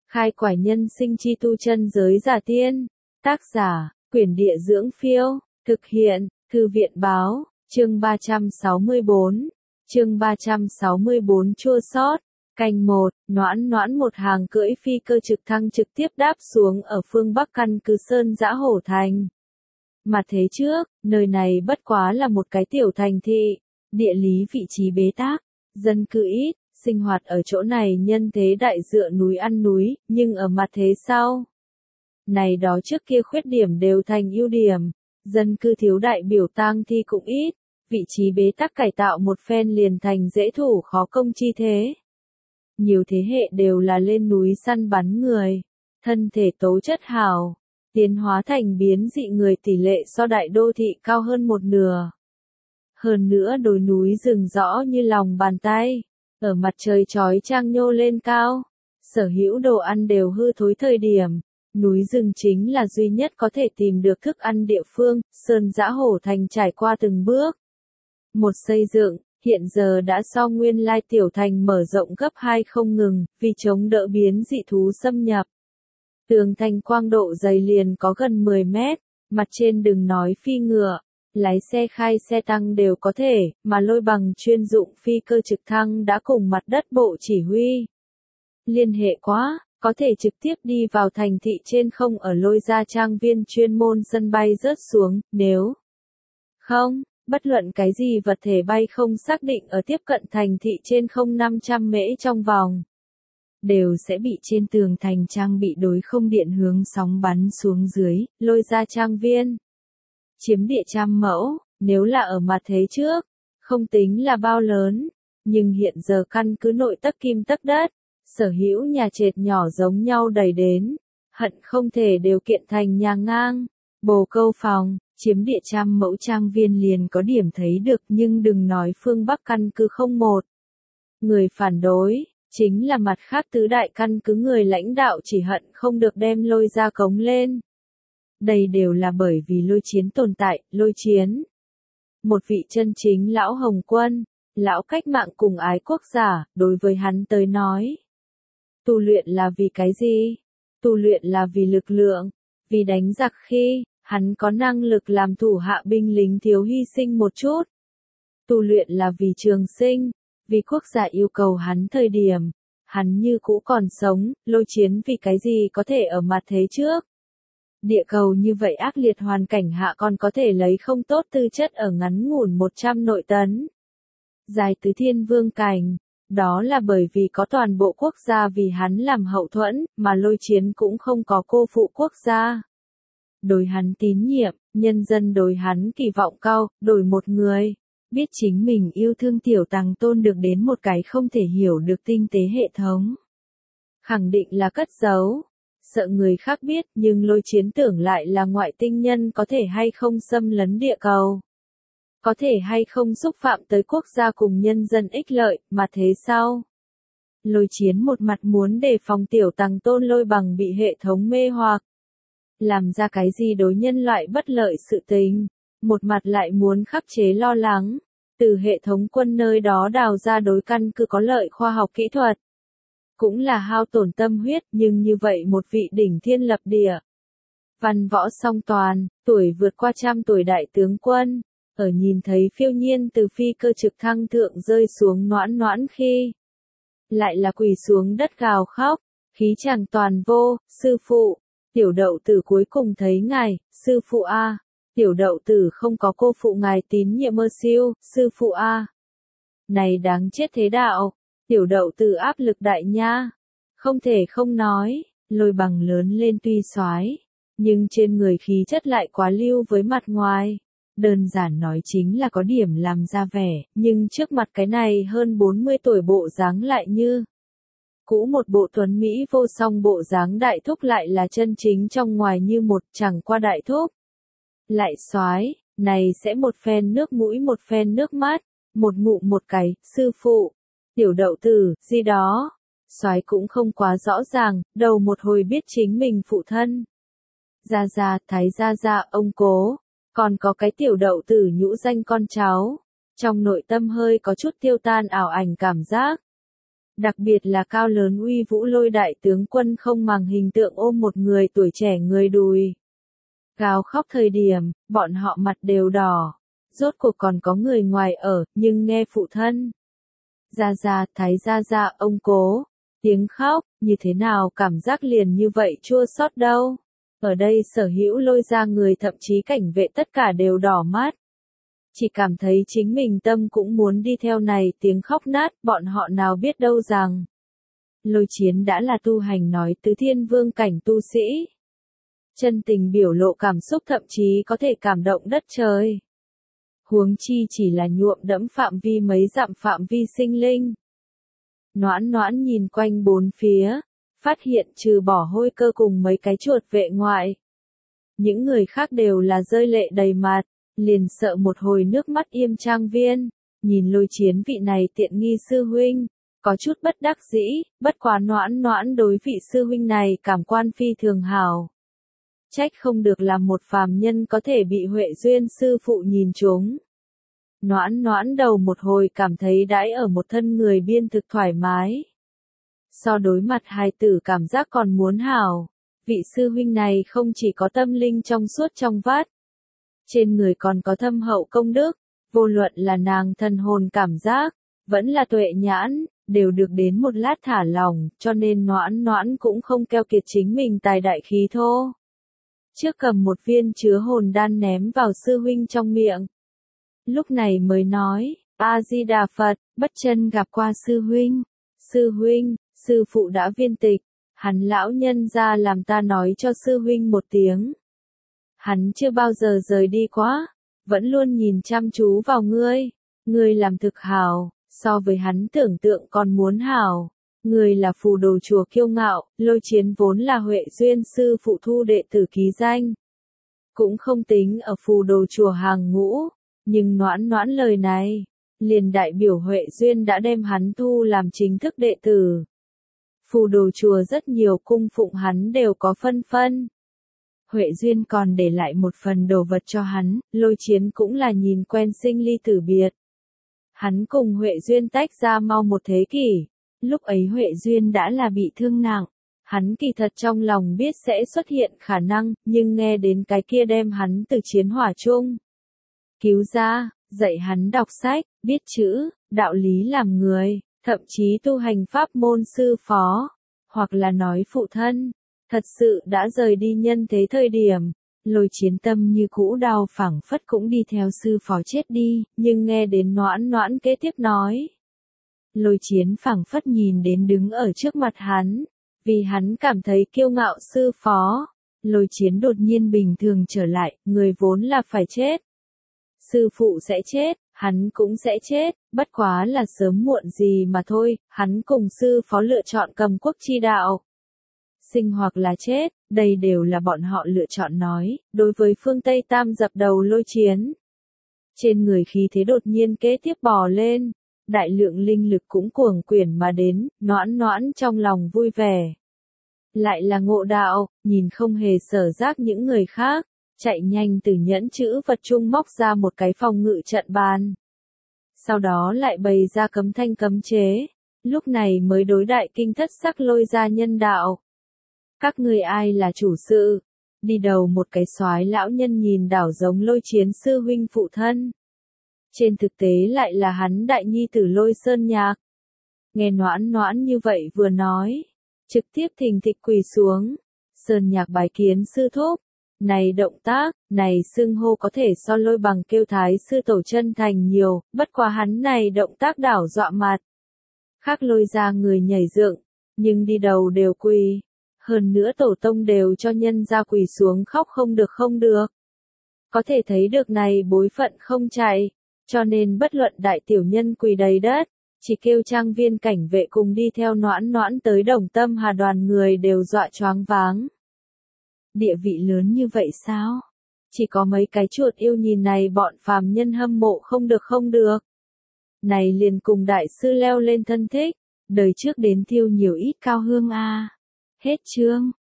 Khai quải nhân sinh chi tu chân giới giả tiên. Tác giả, Quyển Địa Dưỡng Phiêu. Thực hiện, Thư viện Báo. Chương 364. Chương 364 chua xót. Canh 1, Noãn Noãn một hàng cưỡi phi cơ trực thăng trực tiếp đáp xuống ở phương Bắc căn cứ Sơn Dã Hổ Thành. Mà thế trước, nơi này bất quá là một cái tiểu thành thị, địa lý vị trí bế tắc, dân cư ít, sinh hoạt ở chỗ này nhân thế đại dựa núi ăn núi, nhưng ở mặt thế sau. Này đó trước kia khuyết điểm đều thành ưu điểm, dân cư thiếu đại biểu tang thi cũng ít, vị trí bế tắc cải tạo một phen liền thành dễ thủ khó công chi thế. Nhiều thế hệ đều là lên núi săn bắn người, thân thể tố chất hảo, tiến hóa thành biến dị người tỷ lệ so đại đô thị cao hơn một nửa. Hơn nữa đồi núi rừng rõ như lòng bàn tay, ở mặt trời chói chang nhô lên cao, sở hữu đồ ăn đều hư thối thời điểm, núi rừng chính là duy nhất có thể tìm được thức ăn địa phương. Sơn Dã Hổ Thành trải qua từng bước một xây dựng, hiện giờ đã so nguyên lai tiểu thành mở rộng gấp 2 không ngừng, vì chống đỡ biến dị thú xâm nhập. Tường thành quang độ dày liền có gần 10 mét, mặt trên đừng nói phi ngựa, lái xe khai xe tăng đều có thể, mà lôi bằng chuyên dụng phi cơ trực thăng đã cùng mặt đất bộ chỉ huy liên hệ quá, có thể trực tiếp đi vào thành thị trên không ở lôi ra trang viên chuyên môn sân bay rớt xuống, nếu không, bất luận cái gì vật thể bay không xác định ở tiếp cận thành thị trên không 500 mễ trong vòng, đều sẽ bị trên tường thành trang bị đối không điện hướng sóng bắn xuống dưới. Lôi ra trang viên chiếm địa 100 mẫu, nếu là ở mặt thế trước, không tính là bao lớn, nhưng hiện giờ căn cứ nội tấc kim tấc đất, sở hữu nhà trệt nhỏ giống nhau đầy đến, hận không thể đều kiện thành nhà ngang, bồ câu phòng, chiếm địa 100 mẫu trang viên liền có điểm thấy được, nhưng đừng nói phương Bắc căn cứ không một người phản đối, chính là mặt khác tứ đại căn cứ người lãnh đạo chỉ hận không được đem lôi ra cống lên. Đây đều là bởi vì lôi chiến tồn tại, lôi chiến. Một vị chân chính lão Hồng Quân, lão cách mạng cùng ái quốc giả, đối với hắn tới nói. Tu luyện là vì cái gì? Tu luyện là vì lực lượng, vì đánh giặc khi, hắn có năng lực làm thủ hạ binh lính thiếu hy sinh một chút. Tu luyện là vì trường sinh, vì quốc gia yêu cầu hắn thời điểm, hắn như cũ còn sống. Lôi chiến vì cái gì có thể ở mặt thế trước. Địa cầu như vậy ác liệt hoàn cảnh hạ còn có thể lấy không tốt tư chất ở ngắn ngủn 100 nội tấn. Dài tứ thiên vương cảnh, đó là bởi vì có toàn bộ quốc gia vì hắn làm hậu thuẫn, mà lôi chiến cũng không có cô phụ quốc gia. Đối hắn tín nhiệm, nhân dân đối hắn kỳ vọng cao, đổi một người, biết chính mình yêu thương tiểu tàng tôn được đến một cái không thể hiểu được tinh tế hệ thống. Khẳng định là cất giấu. Sợ người khác biết, nhưng lôi chiến tưởng lại là ngoại tinh nhân có thể hay không xâm lấn địa cầu. Có thể hay không xúc phạm tới quốc gia cùng nhân dân ích lợi, mà thế sao? Lôi chiến một mặt muốn đề phòng tiểu tàng tôn lôi bằng bị hệ thống mê hoặc. Làm ra cái gì đối nhân loại bất lợi sự tình. Một mặt lại muốn khắc chế lo lắng. Từ hệ thống quân nơi đó đào ra đối căn cứ có lợi khoa học kỹ thuật. Cũng là hao tổn tâm huyết, nhưng như vậy một vị đỉnh thiên lập địa. Văn võ song toàn, tuổi vượt qua 100 tuổi đại tướng quân, ở nhìn thấy phiêu nhiên từ phi cơ trực thăng thượng rơi xuống Noãn Noãn khi. Lại là quỳ xuống đất gào khóc, khí chàng toàn vô, sư phụ, tiểu đậu tử cuối cùng thấy ngài, sư phụ a, tiểu đậu tử không có cô phụ ngài tín nhiệm mơ siêu, sư phụ a. Này đáng chết thế đạo. Tiểu đậu tử áp lực đại nha. Không thể không nói, lôi bằng lớn lên tuy soái, nhưng trên người khí chất lại quá lưu với mặt ngoài. Đơn giản nói chính là có điểm làm ra vẻ, nhưng trước mặt cái này hơn 40 tuổi bộ dáng lại như cũ một bộ tuấn Mỹ vô song bộ dáng đại thúc lại là chân chính trong ngoài như một, chẳng qua đại thúc. Lại soái, này sẽ một phen nước mũi một phen nước mắt, một ngụm một cái, sư phụ. Tiểu đậu tử, gì đó. Soái cũng không quá rõ ràng, đầu một hồi biết chính mình phụ thân. Gia, thái gia, ông cố. Còn có cái tiểu đậu tử nhũ danh con cháu. Trong nội tâm hơi có chút tiêu tan ảo ảnh cảm giác. Đặc biệt là cao lớn uy vũ Lôi đại tướng quân không màng hình tượng ôm một người tuổi trẻ người đùi. Gào khóc thời điểm, bọn họ mặt đều đỏ. Rốt cuộc còn có người ngoài ở, nhưng nghe phụ thân. Gia, Thái gia, ông cố. Tiếng khóc, như thế nào cảm giác liền như vậy chua xót đâu. Ở đây sở hữu Lôi gia người thậm chí cảnh vệ tất cả đều đỏ mắt. Chỉ cảm thấy chính mình tâm cũng muốn đi theo này tiếng khóc nát, bọn họ nào biết đâu rằng. Lôi Chiến đã là tu hành nói tứ thiên vương cảnh tu sĩ. Chân tình biểu lộ cảm xúc thậm chí có thể cảm động đất trời. Huống chi chỉ là nhuộm đẫm phạm vi mấy dặm phạm vi sinh linh. Noãn nhìn quanh bốn phía, phát hiện trừ bỏ Hôi Cơ cùng mấy cái chuột vệ ngoại. Những người khác đều là rơi lệ đầy mặt, liền sợ một hồi nước mắt Yêm Trang Viên, nhìn Lôi Chiến vị này tiện nghi sư huynh, có chút bất đắc dĩ, bất quá noãn đối vị sư huynh này cảm quan phi thường hảo. Trách không được là một phàm nhân có thể bị Huệ Duyên sư phụ nhìn trúng. Noãn đầu một hồi cảm thấy đãi ở một thân người biên thực thoải mái. So đối mặt hài tử cảm giác còn muốn hảo, vị sư huynh này không chỉ có tâm linh trong suốt trong vắt. Trên người còn có thâm hậu công đức, vô luận là nàng thần hồn cảm giác, vẫn là tuệ nhãn, đều được đến một lát thả lỏng, cho nên noãn cũng không keo kiệt chính mình tài đại khí thô. Trước cầm một viên chứa hồn đan ném vào sư huynh trong miệng. Lúc này mới nói, A-di-đà Phật, bất chân gặp qua sư huynh. Sư huynh, sư phụ đã viên tịch, hắn lão nhân ra làm ta nói cho sư huynh một tiếng. Hắn chưa bao giờ rời đi quá, vẫn luôn nhìn chăm chú vào ngươi làm thực hảo, so với hắn tưởng tượng còn muốn hảo. Người là phù đồ chùa kiêu ngạo, Lôi Chiến vốn là Huệ Duyên sư phụ thu đệ tử ký danh. Cũng không tính ở phù đồ chùa hàng ngũ, nhưng noãn lời này, liền đại biểu Huệ Duyên đã đem hắn thu làm chính thức đệ tử. Phù đồ chùa rất nhiều cung phụng hắn đều có phân. Huệ Duyên còn để lại một phần đồ vật cho hắn, Lôi Chiến cũng là nhìn quen sinh ly tử biệt. Hắn cùng Huệ Duyên tách ra mau một thế kỷ. Lúc ấy Huệ Duyên đã là bị thương nặng, hắn kỳ thật trong lòng biết sẽ xuất hiện khả năng, nhưng nghe đến cái kia đem hắn từ chiến hỏa chung cứu ra, dạy hắn đọc sách, biết chữ, đạo lý làm người, thậm chí tu hành pháp môn sư phó, hoặc là nói phụ thân, thật sự đã rời đi nhân thế thời điểm. Lôi Chiến tâm như cũ đau phảng phất cũng đi theo sư phó chết đi, nhưng nghe đến noãn kế tiếp nói. Lôi Chiến phảng phất nhìn đến đứng ở trước mặt hắn, vì hắn cảm thấy kiêu ngạo sư phó. Lôi Chiến đột nhiên bình thường trở lại, người vốn là phải chết. Sư phụ sẽ chết, hắn cũng sẽ chết, bất quá là sớm muộn gì mà thôi, hắn cùng sư phó lựa chọn cầm quốc chi đạo. Sinh hoặc là chết, đây đều là bọn họ lựa chọn nói, đối với phương Tây Tam dập đầu Lôi Chiến. Trên người khí thế đột nhiên kế tiếp bò lên. Đại lượng linh lực cũng cuồng quyển mà đến, noãn trong lòng vui vẻ. Lại là ngộ đạo, nhìn không hề sở giác những người khác, chạy nhanh từ nhẫn chữ vật chung móc ra một cái phòng ngự trận bàn. Sau đó lại bày ra cấm thanh cấm chế, lúc này mới đối đại kinh thất sắc Lôi gia nhân đạo. Các ngươi ai là chủ sự? Đi đầu một cái soái lão nhân nhìn đảo giống Lôi Chiến sư huynh phụ thân. Trên thực tế lại là hắn đại nhi tử Lôi Sơn Nhạc. Nghe noãn như vậy vừa nói, trực tiếp thình thịch quỳ xuống. Sơn Nhạc bái kiến sư thúc. Này động tác, này xưng hô có thể so Lôi bằng kêu thái sư tổ chân thành nhiều, bất quá hắn này động tác đảo dọa mặt. Khác Lôi ra người nhảy dựng, nhưng đi đầu đều quỳ. Hơn nữa tổ tông đều cho nhân ra quỳ xuống khóc không được. Có thể thấy được này bối phận không chạy. Cho nên bất luận đại tiểu nhân quỳ đầy đất, chỉ kêu trang viên cảnh vệ cùng đi theo noãn tới Đồng Tâm Hà đoàn người đều dọa choáng váng. Địa vị lớn như vậy sao? Chỉ có mấy cái chuột yêu nhìn này bọn phàm nhân hâm mộ không được. Này liền cùng đại sư leo lên thân thích, đời trước đến thiêu nhiều ít cao hương a. Hết chương.